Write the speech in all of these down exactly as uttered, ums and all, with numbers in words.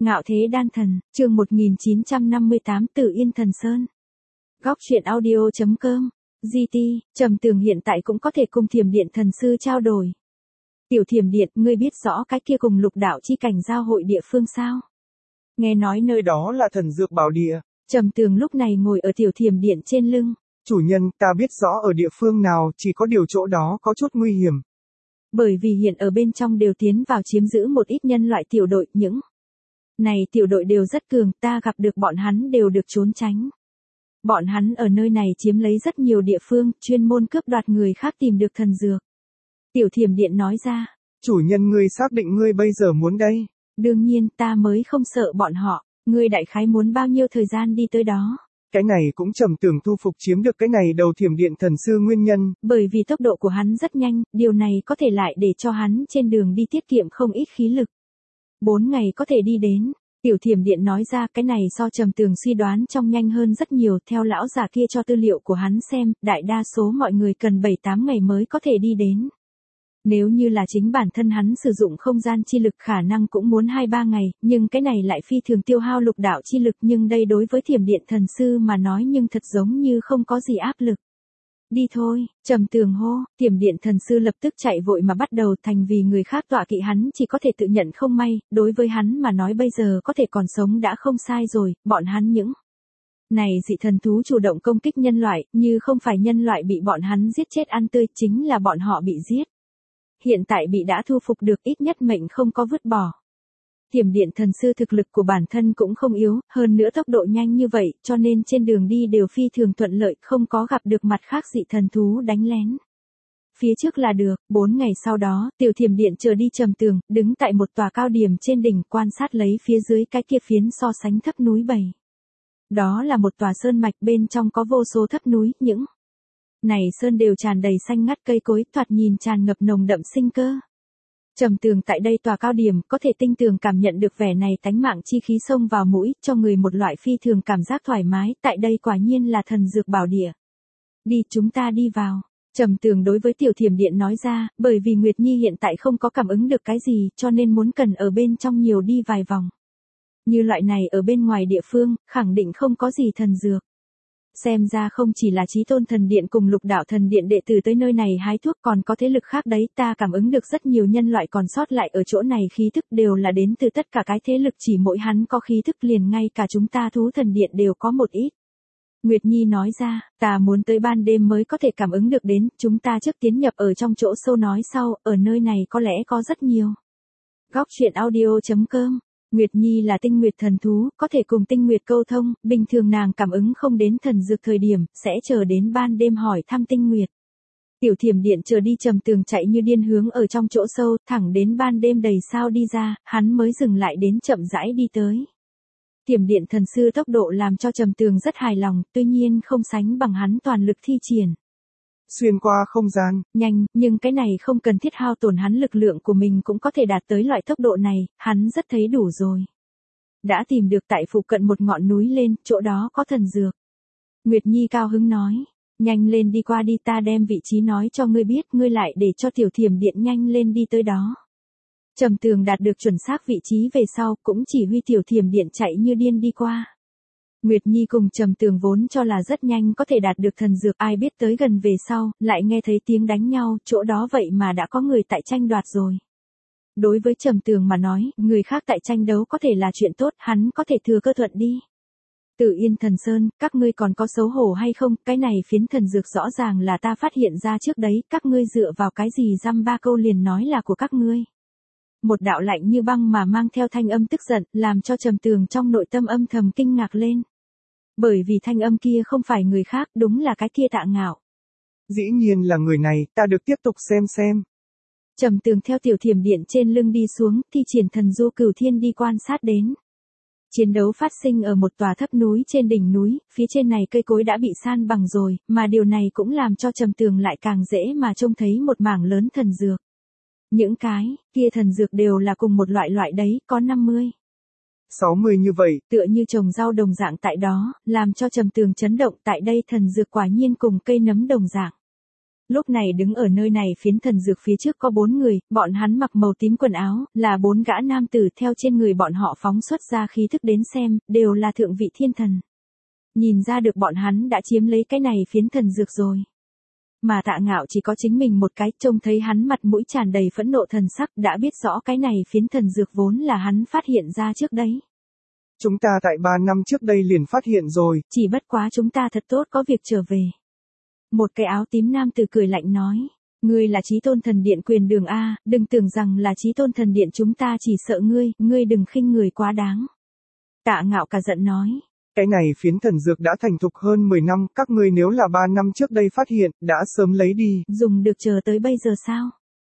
Ngạo thế đan thần, chương một nghìn chín trăm năm mươi tám Tử Yên Thần Sơn. Góc truyện audio.com, giê tê, Trầm Tường hiện tại cũng có thể cùng Thiểm Điện Thần Sư trao đổi. Tiểu Thiểm Điện, ngươi biết rõ cái kia cùng lục đạo chi cảnh giao hội địa phương sao? Nghe nói nơi đó là thần dược bảo địa. Trầm Tường lúc này ngồi ở Tiểu Thiểm Điện trên lưng. Chủ nhân, ta biết rõ ở địa phương nào, chỉ có điều chỗ đó có chút nguy hiểm. Bởi vì hiện ở bên trong đều tiến vào chiếm giữ một ít nhân loại tiểu đội, những này tiểu đội đều rất cường, ta gặp được bọn hắn đều được trốn tránh. Bọn hắn ở nơi này chiếm lấy rất nhiều địa phương, chuyên môn cướp đoạt người khác tìm được thần dược. Tiểu Thiểm Điện nói ra. Chủ nhân ngươi xác định ngươi bây giờ muốn đây? Đương nhiên, ta mới không sợ bọn họ, ngươi đại khái muốn bao nhiêu thời gian đi tới đó? Cái này cũng Trầm Tường thu phục chiếm được cái này đầu Thiểm Điện Thần Sư nguyên nhân. Bởi vì tốc độ của hắn rất nhanh, điều này có thể lại để cho hắn trên đường đi tiết kiệm không ít khí lực. Bốn ngày có thể đi đến. Tiểu Thiểm Điện nói ra cái này so Trầm Tường suy đoán trong nhanh hơn rất nhiều, theo lão già kia cho tư liệu của hắn xem, đại đa số mọi người cần bảy tám ngày mới có thể đi đến. Nếu như là chính bản thân hắn sử dụng không gian chi lực khả năng cũng muốn hai ba ngày, nhưng cái này lại phi thường tiêu hao lục đạo chi lực, nhưng đây đối với Thiểm Điện Thần Sư mà nói nhưng thật giống như không có gì áp lực. Đi thôi, Trầm Tường hô, Thiểm Điện Thần Sư lập tức chạy vội mà bắt đầu thành vì người khác tọa kỵ hắn chỉ có thể tự nhận không may, đối với hắn mà nói bây giờ có thể còn sống đã không sai rồi, bọn hắn những này dị thần thú chủ động công kích nhân loại, như không phải nhân loại bị bọn hắn giết chết ăn tươi chính là bọn họ bị giết. Hiện tại bị đã thu phục được ít nhất mệnh không có vứt bỏ. Thiểm Điện Thần Sư thực lực của bản thân cũng không yếu, hơn nữa tốc độ nhanh như vậy, cho nên trên đường đi đều phi thường thuận lợi, không có gặp được mặt khác dị thần thú đánh lén. Phía trước là được, bốn ngày sau đó, Tiểu Thiểm Điện chờ đi Trầm Tường, đứng tại một tòa cao điểm trên đỉnh quan sát lấy phía dưới cái kia phiến so sánh thấp núi bầy. Đó là một tòa sơn mạch bên trong có vô số thấp núi, những này sơn đều tràn đầy xanh ngắt cây cối, thoạt nhìn tràn ngập nồng đậm sinh cơ. Trầm Tường tại đây tòa cao điểm có thể tinh tường cảm nhận được vẻ này tánh mạng chi khí xông vào mũi, cho người một loại phi thường cảm giác thoải mái, tại đây quả nhiên là thần dược bảo địa. Đi, chúng ta đi vào. Trầm Tường đối với Tiểu Thiểm Điện nói ra, bởi vì Nguyệt Nhi hiện tại không có cảm ứng được cái gì, cho nên muốn cần ở bên trong nhiều đi vài vòng. Như loại này ở bên ngoài địa phương, khẳng định không có gì thần dược. Xem ra không chỉ là Chí Tôn Thần Điện cùng Lục Đạo Thần Điện đệ tử tới nơi này hái thuốc, còn có thế lực khác đấy, ta cảm ứng được rất nhiều nhân loại còn sót lại ở chỗ này, khí thức đều là đến từ tất cả cái thế lực, chỉ mỗi hắn có khí thức liền ngay cả chúng ta Thú Thần Điện đều có một ít. Nguyệt Nhi nói ra, ta muốn tới ban đêm mới có thể cảm ứng được đến, chúng ta trước tiến nhập ở trong chỗ sâu nói sau, ở nơi này có lẽ có rất nhiều. Góc truyện audio.com. Nguyệt Nhi là tinh nguyệt thần thú, có thể cùng tinh nguyệt câu thông, bình thường nàng cảm ứng không đến thần dược thời điểm, sẽ chờ đến ban đêm hỏi thăm tinh nguyệt. Tiểu Thiểm Điện chờ đi Trầm Tường chạy như điên hướng ở trong chỗ sâu, thẳng đến ban đêm đầy sao đi ra, hắn mới dừng lại đến chậm rãi đi tới. Thiểm Điện Thần Sư tốc độ làm cho Trầm Tường rất hài lòng, tuy nhiên không sánh bằng hắn toàn lực thi triển. Xuyên qua không gian, nhanh, nhưng cái này không cần thiết hao tổn hắn lực lượng của mình cũng có thể đạt tới loại tốc độ này, hắn rất thấy đủ rồi. Đã tìm được tại phụ cận một ngọn núi lên, chỗ đó có thần dược. Nguyệt Nhi cao hứng nói, nhanh lên đi qua đi, ta đem vị trí nói cho ngươi biết, ngươi lại để cho Tiểu Thiểm Điện nhanh lên đi tới đó. Trầm Tường đạt được chuẩn xác vị trí về sau, cũng chỉ huy Tiểu Thiểm Điện chạy như điên đi qua. Nguyệt Nhi cùng Trầm Tường vốn cho là rất nhanh có thể đạt được thần dược, ai biết tới gần về sau, lại nghe thấy tiếng đánh nhau, chỗ đó vậy mà đã có người tại tranh đoạt rồi. Đối với Trầm Tường mà nói, người khác tại tranh đấu có thể là chuyện tốt, hắn có thể thừa cơ thuận đi. Tử Yên Thần Sơn, các ngươi còn có xấu hổ hay không, cái này phiến thần dược rõ ràng là ta phát hiện ra trước đấy, các ngươi dựa vào cái gì dăm ba câu liền nói là của các ngươi. Một đạo lạnh như băng mà mang theo thanh âm tức giận, làm cho Trầm Tường trong nội tâm âm thầm kinh ngạc lên. Bởi vì thanh âm kia không phải người khác, đúng là cái kia Tạ Ngạo. Dĩ nhiên là người này, ta được tiếp tục xem xem. Trầm Tường theo Tiểu Thiểm Điện trên lưng đi xuống, thi triển thần du cửu thiên đi quan sát đến. Chiến đấu phát sinh ở một tòa thấp núi trên đỉnh núi, phía trên này cây cối đã bị san bằng rồi, mà điều này cũng làm cho Trầm Tường lại càng dễ mà trông thấy một mảng lớn thần dược. Những cái kia thần dược đều là cùng một loại loại đấy, có năm mươi. sáu mươi như vậy, tựa như trồng rau đồng dạng tại đó, làm cho Trầm Tường chấn động, tại đây thần dược quả nhiên cùng cây nấm đồng dạng. Lúc này đứng ở nơi này phiến thần dược phía trước có bốn người, bọn hắn mặc màu tím quần áo, là bốn gã nam tử theo trên người bọn họ phóng xuất ra khí thức đến xem, đều là thượng vị thiên thần. Nhìn ra được bọn hắn đã chiếm lấy cái này phiến thần dược rồi. Mà Tạ Ngạo chỉ có chính mình một cái, trông thấy hắn mặt mũi tràn đầy phẫn nộ thần sắc, đã biết rõ cái này phiến thần dược vốn là hắn phát hiện ra trước đấy. Chúng ta tại ba năm trước đây liền phát hiện rồi. Chỉ bất quá chúng ta thật tốt có việc trở về. Một cái áo tím nam tử cười lạnh nói. Ngươi là Chí Tôn Thần Điện quyền đường A, đừng tưởng rằng là Chí Tôn Thần Điện chúng ta chỉ sợ ngươi, ngươi đừng khinh người quá đáng. Tạ Ngạo cả giận nói. Cái này phiến thần dược đã thành thục hơn mười năm, các ngươi nếu là ba năm trước đây phát hiện, đã sớm lấy đi. Dùng được chờ tới bây giờ sao?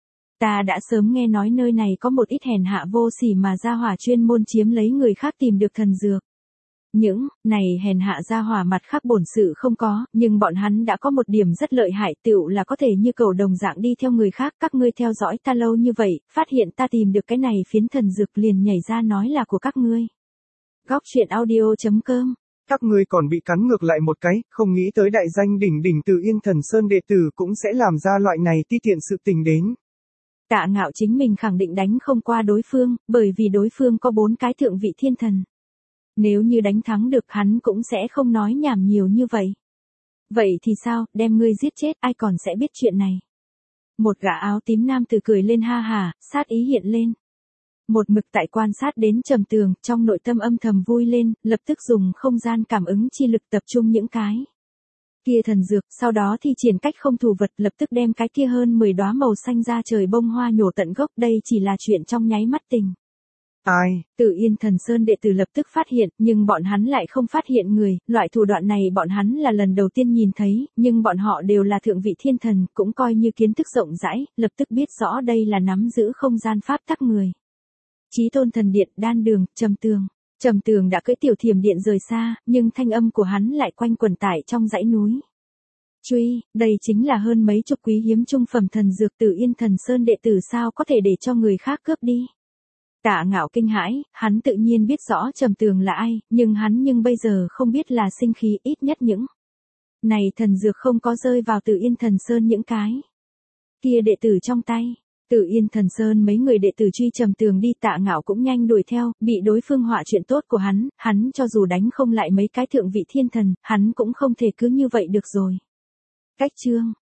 Ta đã sớm nghe nói nơi này có một ít hèn hạ vô sỉ mà gia hỏa chuyên môn chiếm lấy người khác tìm được thần dược. Những, này hèn hạ gia hỏa mặt khác bổn sự không có, nhưng bọn hắn đã có một điểm rất lợi hại tựu là có thể như cầu đồng dạng đi theo người khác. Các ngươi theo dõi ta lâu như vậy, phát hiện ta tìm được cái này phiến thần dược liền nhảy ra nói là của các ngươi. Góc truyện audio chấm com. Các ngươi còn bị cắn ngược lại một cái, không nghĩ tới đại danh đỉnh đỉnh từ Yên Thần Sơn đệ tử cũng sẽ làm ra loại này ti tiện sự tình đến. Tạ Ngạo chính mình khẳng định đánh không qua đối phương, bởi vì đối phương có bốn cái thượng vị thiên thần. Nếu như đánh thắng được hắn cũng sẽ không nói nhảm nhiều như vậy. Vậy thì sao, đem ngươi giết chết ai còn sẽ biết chuyện này. Một gã áo tím nam tử cười lên ha hà, sát ý hiện lên. Một mực tại quan sát đến Trầm Tường, trong nội tâm âm thầm vui lên, lập tức dùng không gian cảm ứng chi lực tập trung những cái kia thần dược, sau đó thi triển cách không thủ vật, lập tức đem cái kia hơn mười đóa màu xanh ra trời bông hoa nhổ tận gốc, đây chỉ là chuyện trong nháy mắt tình. Ai? Tử Yên Thần Sơn đệ tử lập tức phát hiện, nhưng bọn hắn lại không phát hiện người, loại thủ đoạn này bọn hắn là lần đầu tiên nhìn thấy, nhưng bọn họ đều là thượng vị thiên thần, cũng coi như kiến thức rộng rãi, lập tức biết rõ đây là nắm giữ không gian pháp tắc người. Chí Tôn Thần Điện, Đan Đường, Trầm Tường. Trầm Tường đã cưỡi tiểu thiểm điện rời xa, nhưng thanh âm của hắn lại quanh quẩn tại trong dãy núi. Truy, đây chính là hơn mấy chục quý hiếm trung phẩm thần dược Tử Yên Thần Sơn đệ tử sao có thể để cho người khác cướp đi. Tạ Ngạo kinh hãi, hắn tự nhiên biết rõ Trầm Tường là ai, nhưng hắn nhưng bây giờ không biết là sinh khí, ít nhất những này thần dược không có rơi vào Tử Yên Thần Sơn những cái kia đệ tử trong tay. Tử Yên Thần Sơn mấy người đệ tử truy Trầm Tường đi, Tạ Ngạo cũng nhanh đuổi theo, bị đối phương họa chuyện tốt của hắn, hắn cho dù đánh không lại mấy cái thượng vị thiên thần, hắn cũng không thể cứ như vậy được rồi. Cách chương